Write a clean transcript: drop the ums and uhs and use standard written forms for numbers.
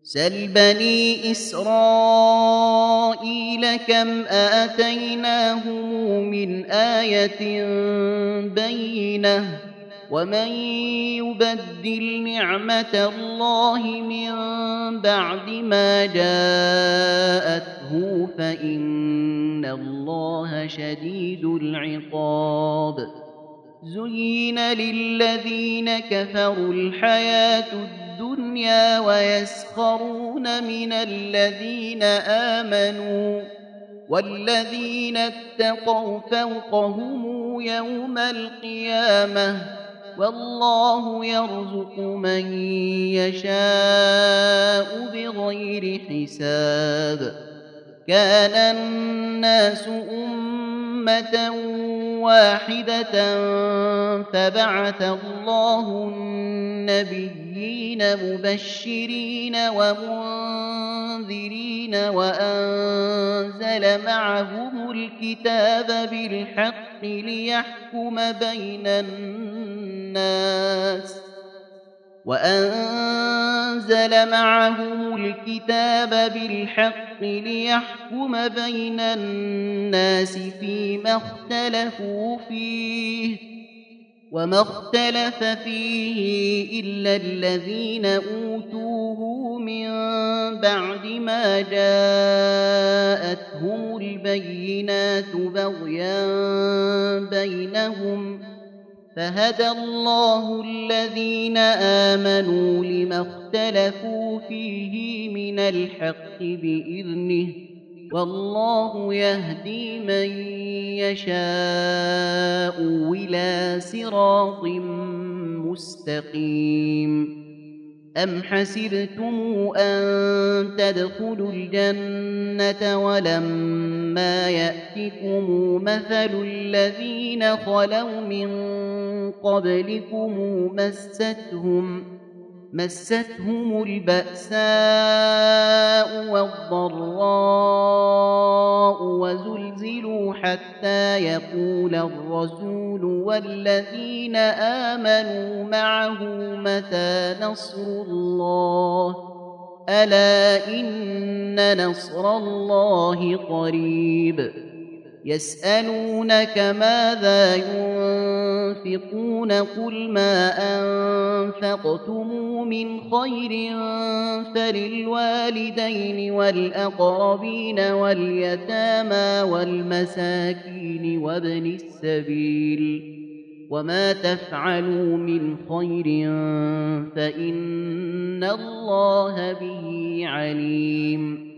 سل بني إسرائيل كم آتيناهم من آية بينة ومن يبدل نعمة الله من بعد ما جاءته فإن الله شديد العقاب زين للذين كفروا الحياة الدنيا ويسخرون من الذين آمنوا والذين اتقوا فوقهم يوم القيامة والله يرزق من يشاء بغير حساب كان الناس أمة واحدة فبعث الله النبيين مبشرين ومنذرين وأنزل معهم الكتاب بالحق ليحكم بين الناس فيما اختلفوا فيه وما اختلف فيه إلا الذين أوتوه من بعد ما جاءتهم البينات بغيا بينهم فهدى الله الذين آمنوا لما اختلفوا فيه من الحق بإذنه والله يهدي من يشاء إلى صراط مستقيم أم حسبتم أن تدخلوا الجنة ولما يأتكم مثل الذين خلوا من قبلكم مستهم البأساء والضراء وزلزلوا حتى يقول الرسول والذين آمنوا معه متى نصر الله ألا إن نصر الله قريب يسألونك ماذا ينفقون قل ما أنفقتم من خير فللوالدين والأقربين واليتامى والمساكين وابن السبيل وما تفعلوا من خير فإن الله به عليم